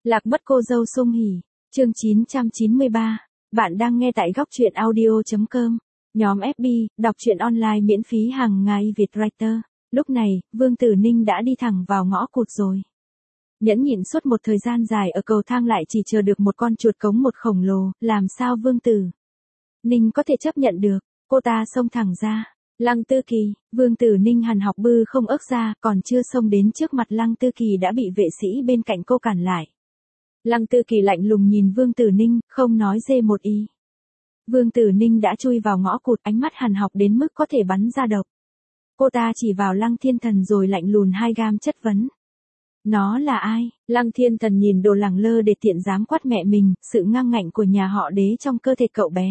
Lạc mất cô dâu Sung Hỉ, chương 993. Bạn đang nghe tại góc truyện audio.com. Nhóm FB, đọc truyện online miễn phí hàng ngày Việt Writer. Lúc này, Vương Tử Ninh đã đi thẳng vào ngõ cụt rồi. Nhẫn nhịn suốt một thời gian dài ở cầu thang lại chỉ chờ được một con chuột cống một khổng lồ, làm sao Vương Tử Ninh có thể chấp nhận được, cô ta xông thẳng ra. Lăng Tư Kỳ, Vương Tử Ninh hằn học bư không ức ra, còn chưa xông đến trước mặt Lăng Tư Kỳ đã bị vệ sĩ bên cạnh cô cản lại. Lăng Tư Kỳ lạnh lùng nhìn Vương Tử Ninh, không nói dê một ý. Vương Tử Ninh đã chui vào ngõ cụt, ánh mắt hằn học đến mức có thể bắn ra độc. Cô ta chỉ vào Lăng Thiên Thần rồi lạnh lùn hai gam chất vấn. Nó là ai? Lăng Thiên Thần nhìn đồ lẳng lơ để tiện dám quát mẹ mình, sự ngang ngạnh của nhà họ Đế trong cơ thể cậu bé.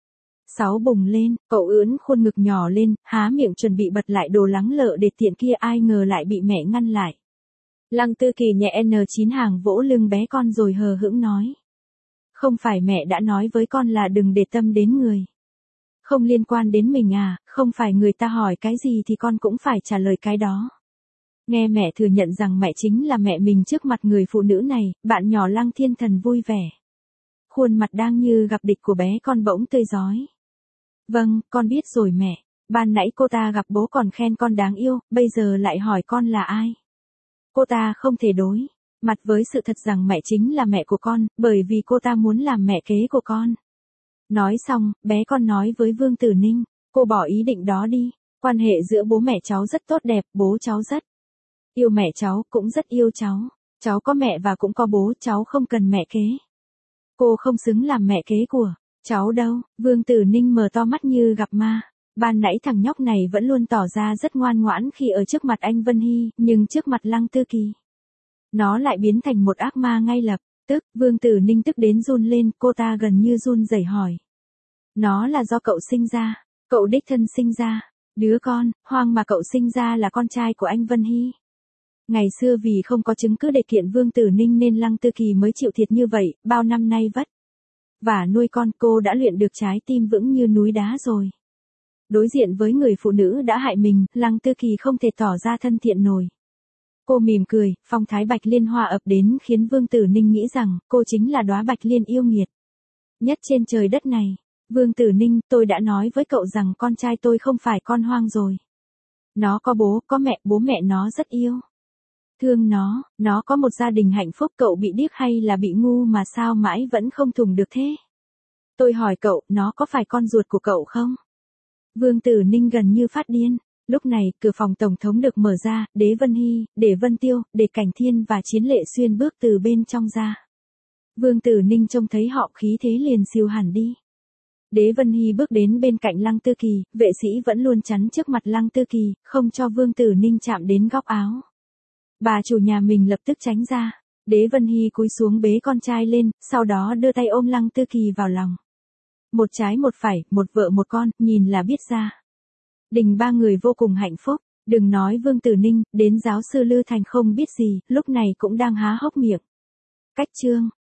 Sáu bùng lên, cậu ưỡn khuôn ngực nhỏ lên, há miệng chuẩn bị bật lại đồ lắng lợ để tiện kia, ai ngờ lại bị mẹ ngăn lại. Lăng Tư Kỳ nhẹ N9 hàng vỗ lưng bé con rồi hờ hững nói. Không phải mẹ đã nói với con là đừng để tâm đến người. Không liên quan đến mình à, không phải người ta hỏi cái gì thì con cũng phải trả lời cái đó. Nghe mẹ thừa nhận rằng mẹ chính là mẹ mình trước mặt người phụ nữ này, bạn nhỏ Lăng Thiên Thần vui vẻ. Khuôn mặt đang như gặp địch của bé con bỗng tươi rói. Vâng, con biết rồi mẹ. Ban nãy cô ta gặp bố còn khen con đáng yêu, bây giờ lại hỏi con là ai. Cô ta không thể đối mặt với sự thật rằng mẹ chính là mẹ của con, bởi vì cô ta muốn làm mẹ kế của con. Nói xong, bé con nói với Vương Tử Ninh, cô bỏ ý định đó đi. Quan hệ giữa bố mẹ cháu rất tốt đẹp, bố cháu rất yêu mẹ cháu, cũng rất yêu cháu. Cháu có mẹ và cũng có bố, cháu không cần mẹ kế. Cô không xứng làm mẹ kế của cháu đâu. Vương Tử Ninh mở to mắt như gặp ma. Ban nãy thằng nhóc này vẫn luôn tỏ ra rất ngoan ngoãn khi ở trước mặt anh Vân Hy, nhưng trước mặt Lăng Tư Kỳ, nó lại biến thành một ác ma ngay lập tức. Vương Tử Ninh tức đến run lên, cô ta gần như run rẩy hỏi. Nó là do cậu sinh ra, cậu đích thân sinh ra, đứa con hoang mà cậu sinh ra là con trai của anh Vân Hy. Ngày xưa vì không có chứng cứ để kiện Vương Tử Ninh nên Lăng Tư Kỳ mới chịu thiệt như vậy, bao năm nay vất vả nuôi con, cô đã luyện được trái tim vững như núi đá rồi. Đối diện với người phụ nữ đã hại mình, Lăng Tư Kỳ không thể tỏ ra thân thiện nổi. Cô mỉm cười, phong thái bạch liên hoa ập đến khiến Vương Tử Ninh nghĩ rằng cô chính là đóa bạch liên yêu nghiệt nhất trên trời đất này. Vương Tử Ninh, tôi đã nói với cậu rằng con trai tôi không phải con hoang rồi. Nó có bố, có mẹ, bố mẹ nó rất yêu thương nó có một gia đình hạnh phúc. Cậu bị điếc hay là bị ngu mà sao mãi vẫn không thủng được thế? Tôi hỏi cậu, nó có phải con ruột của cậu không? Vương Tử Ninh gần như phát điên. Lúc này, cửa phòng tổng thống được mở ra, Đế Vân Hy, Để Vân Tiêu, Để Cảnh Thiên và Chiến Lệ Xuyên bước từ bên trong ra. Vương Tử Ninh trông thấy họ khí thế liền siêu hẳn đi. Đế Vân Hy bước đến bên cạnh Lăng Tư Kỳ, vệ sĩ vẫn luôn chắn trước mặt Lăng Tư Kỳ, không cho Vương Tử Ninh chạm đến góc áo. Bà chủ nhà mình lập tức tránh ra. Đế Vân Hy cúi xuống bế con trai lên, sau đó đưa tay ôm Lăng Tư Kỳ vào lòng. Một trái một phải, một vợ một con, nhìn là biết ra. Đình ba người vô cùng hạnh phúc. Đừng nói Vương Tử Ninh, đến giáo sư Lư Thành không biết gì, lúc này cũng đang há hốc miệng. Cách chương